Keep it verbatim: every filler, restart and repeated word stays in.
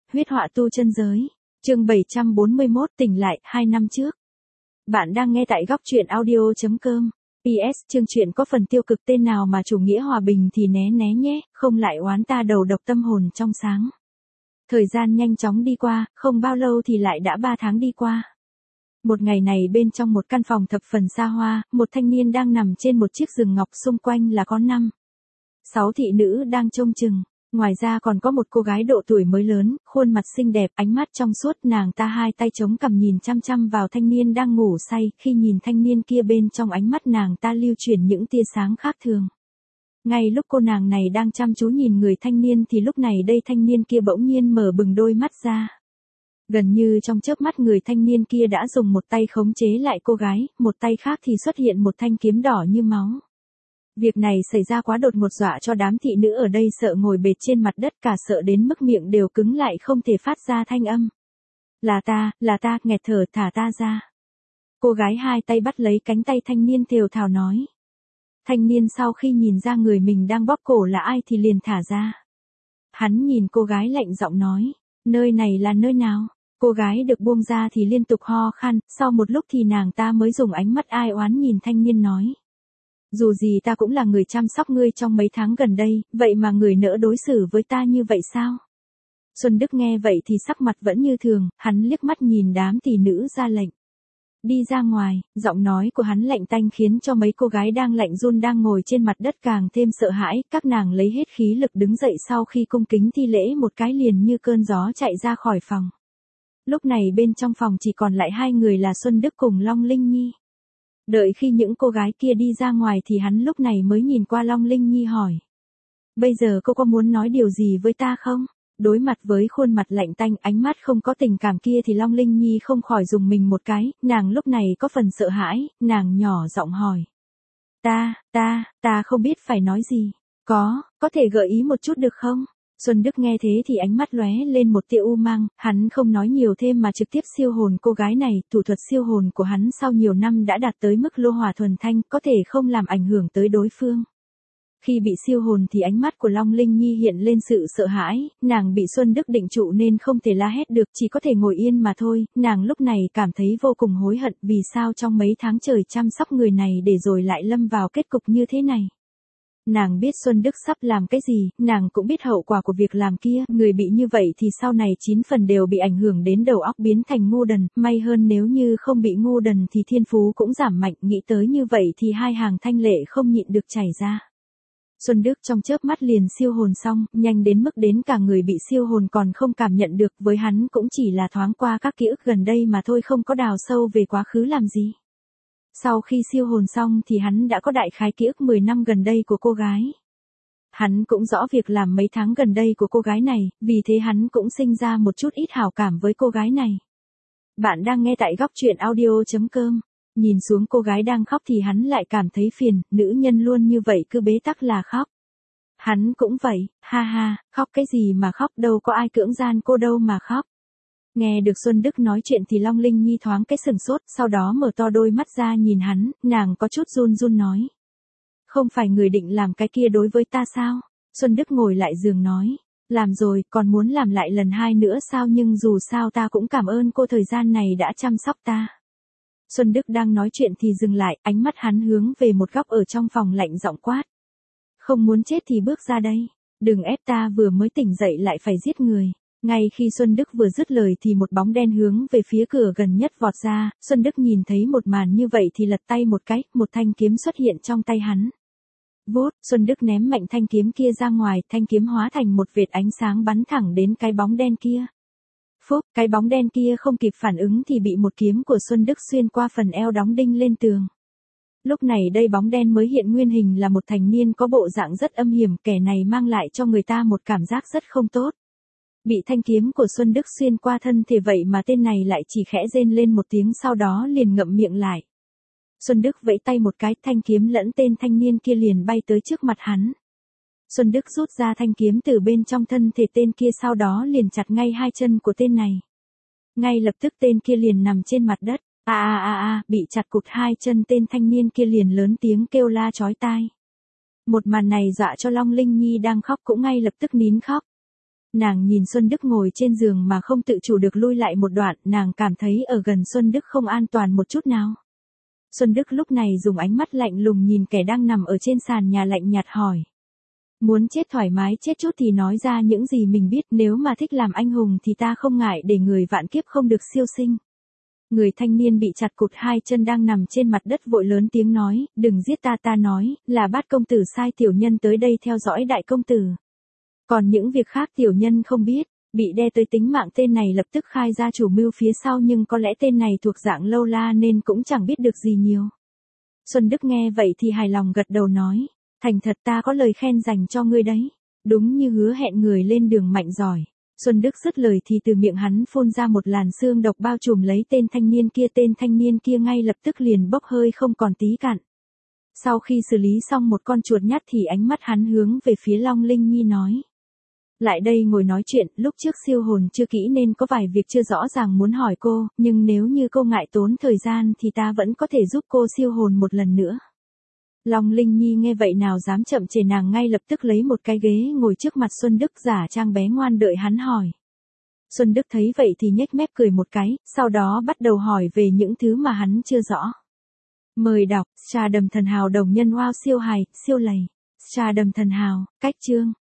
huyết họa tu chân giới. Chương bảy trăm bốn mươi mốt tỉnh lại, hai năm trước. Bạn đang nghe tại góc truyện audio chấm com. pê ét chương truyện có phần tiêu cực tên nào mà chủ nghĩa hòa bình thì né né nhé, không lại oán ta đầu độc tâm hồn trong sáng. Thời gian nhanh chóng đi qua, không bao lâu thì lại đã ba tháng đi qua. Một ngày này bên trong một căn phòng thập phần xa hoa, một thanh niên đang nằm trên một chiếc giường ngọc, xung quanh là có năm, sáu thị nữ đang trông chừng. Ngoài ra còn có một cô gái độ tuổi mới lớn, khuôn mặt xinh đẹp, ánh mắt trong suốt, nàng ta hai tay chống cằm nhìn chăm chăm vào thanh niên đang ngủ say, khi nhìn thanh niên kia bên trong ánh mắt nàng ta lưu chuyển những tia sáng khác thường. Ngay lúc cô nàng này đang chăm chú nhìn người thanh niên thì lúc này đây thanh niên kia bỗng nhiên mở bừng đôi mắt ra. Gần như trong chớp mắt người thanh niên kia đã dùng một tay khống chế lại cô gái, một tay khác thì xuất hiện một thanh kiếm đỏ như máu. Việc này xảy ra quá đột ngột dọa cho đám thị nữ ở đây sợ ngồi bệt trên mặt đất, cả sợ đến mức miệng đều cứng lại không thể phát ra thanh âm. Là ta, là ta, nghẹt thở, thả ta ra. Cô gái hai tay bắt lấy cánh tay thanh niên thều thào nói. Thanh niên sau khi nhìn ra người mình đang bóp cổ là ai thì liền thả ra. Hắn nhìn cô gái lạnh giọng nói, nơi này là nơi nào? Cô gái được buông ra thì liên tục ho khan, sau một lúc thì nàng ta mới dùng ánh mắt ai oán nhìn thanh niên nói. Dù gì ta cũng là người chăm sóc ngươi trong mấy tháng gần đây, vậy mà người nỡ đối xử với ta như vậy sao? Xuân Đức nghe vậy thì sắc mặt vẫn như thường, hắn liếc mắt nhìn đám tỷ nữ ra lệnh. Đi ra ngoài, giọng nói của hắn lạnh tanh khiến cho mấy cô gái đang lạnh run đang ngồi trên mặt đất càng thêm sợ hãi, các nàng lấy hết khí lực đứng dậy sau khi cung kính thi lễ một cái liền như cơn gió chạy ra khỏi phòng. Lúc này bên trong phòng chỉ còn lại hai người là Xuân Đức cùng Long Linh Nhi. Đợi khi những cô gái kia đi ra ngoài thì hắn lúc này mới nhìn qua Long Linh Nhi hỏi. Bây giờ cô có muốn nói điều gì với ta không? Đối mặt với khuôn mặt lạnh tanh, ánh mắt không có tình cảm kia thì Long Linh Nhi không khỏi dùng mình một cái, nàng lúc này có phần sợ hãi, nàng nhỏ giọng hỏi. Ta, ta, ta không biết phải nói gì. Có, có thể gợi ý một chút được không? Xuân Đức nghe thế thì ánh mắt lóe lên một tia u mang, hắn không nói nhiều thêm mà trực tiếp siêu hồn cô gái này, thủ thuật siêu hồn của hắn sau nhiều năm đã đạt tới mức lô hỏa thuần thanh, có thể không làm ảnh hưởng tới đối phương. Khi bị siêu hồn thì ánh mắt của Long Linh Nhi hiện lên sự sợ hãi, nàng bị Xuân Đức định trụ nên không thể la hét được, chỉ có thể ngồi yên mà thôi, nàng lúc này cảm thấy vô cùng hối hận vì sao trong mấy tháng trời chăm sóc người này để rồi lại lâm vào kết cục như thế này. Nàng biết Xuân Đức sắp làm cái gì, nàng cũng biết hậu quả của việc làm kia, người bị như vậy thì sau này chín phần đều bị ảnh hưởng đến đầu óc biến thành ngu đần, may hơn nếu như không bị ngu đần thì thiên phú cũng giảm mạnh, nghĩ tới như vậy thì hai hàng thanh lệ không nhịn được chảy ra. Xuân Đức trong chớp mắt liền siêu hồn xong, nhanh đến mức đến cả người bị siêu hồn còn không cảm nhận được, với hắn cũng chỉ là thoáng qua các ký ức gần đây mà thôi, không có đào sâu về quá khứ làm gì. Sau khi siêu hồn xong thì hắn đã có đại khái ký ức mười năm gần đây của cô gái. Hắn cũng rõ việc làm mấy tháng gần đây của cô gái này, vì thế hắn cũng sinh ra một chút ít hảo cảm với cô gái này. Bạn đang nghe tại góc truyện audio chấm com. Nhìn xuống cô gái đang khóc thì hắn lại cảm thấy phiền, nữ nhân luôn như vậy cứ bế tắc là khóc. Hắn cũng vậy, ha ha, khóc cái gì mà khóc, đâu có ai cưỡng gian cô đâu mà khóc. Nghe được Xuân Đức nói chuyện thì Long Linh Nhi thoáng cái sừng sốt, sau đó mở to đôi mắt ra nhìn hắn, nàng có chút run run nói. Không phải người định làm cái kia đối với ta sao? Xuân Đức ngồi lại giường nói. Làm rồi, còn muốn làm lại lần hai nữa sao, nhưng dù sao ta cũng cảm ơn cô thời gian này đã chăm sóc ta. Xuân Đức đang nói chuyện thì dừng lại, ánh mắt hắn hướng về một góc ở trong phòng lạnh giọng quát. Không muốn chết thì bước ra đây, đừng ép ta vừa mới tỉnh dậy lại phải giết người. Ngay khi Xuân Đức vừa dứt lời thì một bóng đen hướng về phía cửa gần nhất vọt ra, Xuân Đức nhìn thấy một màn như vậy thì lật tay một cái, một thanh kiếm xuất hiện trong tay hắn. Vút, Xuân Đức ném mạnh thanh kiếm kia ra ngoài, thanh kiếm hóa thành một vệt ánh sáng bắn thẳng đến cái bóng đen kia. Phúc, cái bóng đen kia không kịp phản ứng thì bị một kiếm của Xuân Đức xuyên qua phần eo đóng đinh lên tường. Lúc này đây bóng đen mới hiện nguyên hình là một thanh niên có bộ dạng rất âm hiểm, kẻ này mang lại cho người ta một cảm giác rất không tốt. Bị thanh kiếm của Xuân Đức xuyên qua thân thể vậy mà tên này lại chỉ khẽ rên lên một tiếng sau đó liền ngậm miệng lại. Xuân Đức vẫy tay một cái, thanh kiếm lẫn tên thanh niên kia liền bay tới trước mặt hắn. Xuân Đức rút ra thanh kiếm từ bên trong thân thể tên kia sau đó liền chặt ngay hai chân của tên này. Ngay lập tức tên kia liền nằm trên mặt đất, a a a a, bị chặt cụt hai chân, tên thanh niên kia liền lớn tiếng kêu la chói tai. Một màn này dọa cho Long Linh Nhi đang khóc cũng ngay lập tức nín khóc. Nàng nhìn Xuân Đức ngồi trên giường mà không tự chủ được lui lại một đoạn, nàng cảm thấy ở gần Xuân Đức không an toàn một chút nào. Xuân Đức lúc này dùng ánh mắt lạnh lùng nhìn kẻ đang nằm ở trên sàn nhà lạnh nhạt hỏi. Muốn chết thoải mái chết chút thì nói ra những gì mình biết, nếu mà thích làm anh hùng thì ta không ngại để người vạn kiếp không được siêu sinh. Người thanh niên bị chặt cụt hai chân đang nằm trên mặt đất vội lớn tiếng nói, đừng giết ta, ta nói, là Bát công tử sai tiểu nhân tới đây theo dõi đại công tử. Còn những việc khác tiểu nhân không biết, bị đe tới tính mạng tên này lập tức khai ra chủ mưu phía sau, nhưng có lẽ tên này thuộc dạng lâu la nên cũng chẳng biết được gì nhiều. Xuân Đức nghe vậy thì hài lòng gật đầu nói, thành thật ta có lời khen dành cho ngươi đấy, đúng như hứa hẹn người lên đường mạnh giỏi. Xuân Đức dứt lời thì từ miệng hắn phun ra một làn sương độc bao trùm lấy tên thanh niên kia, tên thanh niên kia ngay lập tức liền bốc hơi không còn tí cặn. Sau khi xử lý xong một con chuột nhắt thì ánh mắt hắn hướng về phía Long Linh Nhi nói. Lại đây ngồi nói chuyện, lúc trước siêu hồn chưa kỹ nên có vài việc chưa rõ ràng muốn hỏi cô, nhưng nếu như cô ngại tốn thời gian thì ta vẫn có thể giúp cô siêu hồn một lần nữa. Long Linh Nhi nghe vậy nào dám chậm trễ, nàng ngay lập tức lấy một cái ghế ngồi trước mặt Xuân Đức giả trang bé ngoan đợi hắn hỏi. Xuân Đức thấy vậy thì nhếch mép cười một cái, sau đó bắt đầu hỏi về những thứ mà hắn chưa rõ. Mời đọc, Trà Đầm Thần Hào đồng nhân wow siêu hài, siêu lầy. Trà Đầm Thần Hào, cách chương.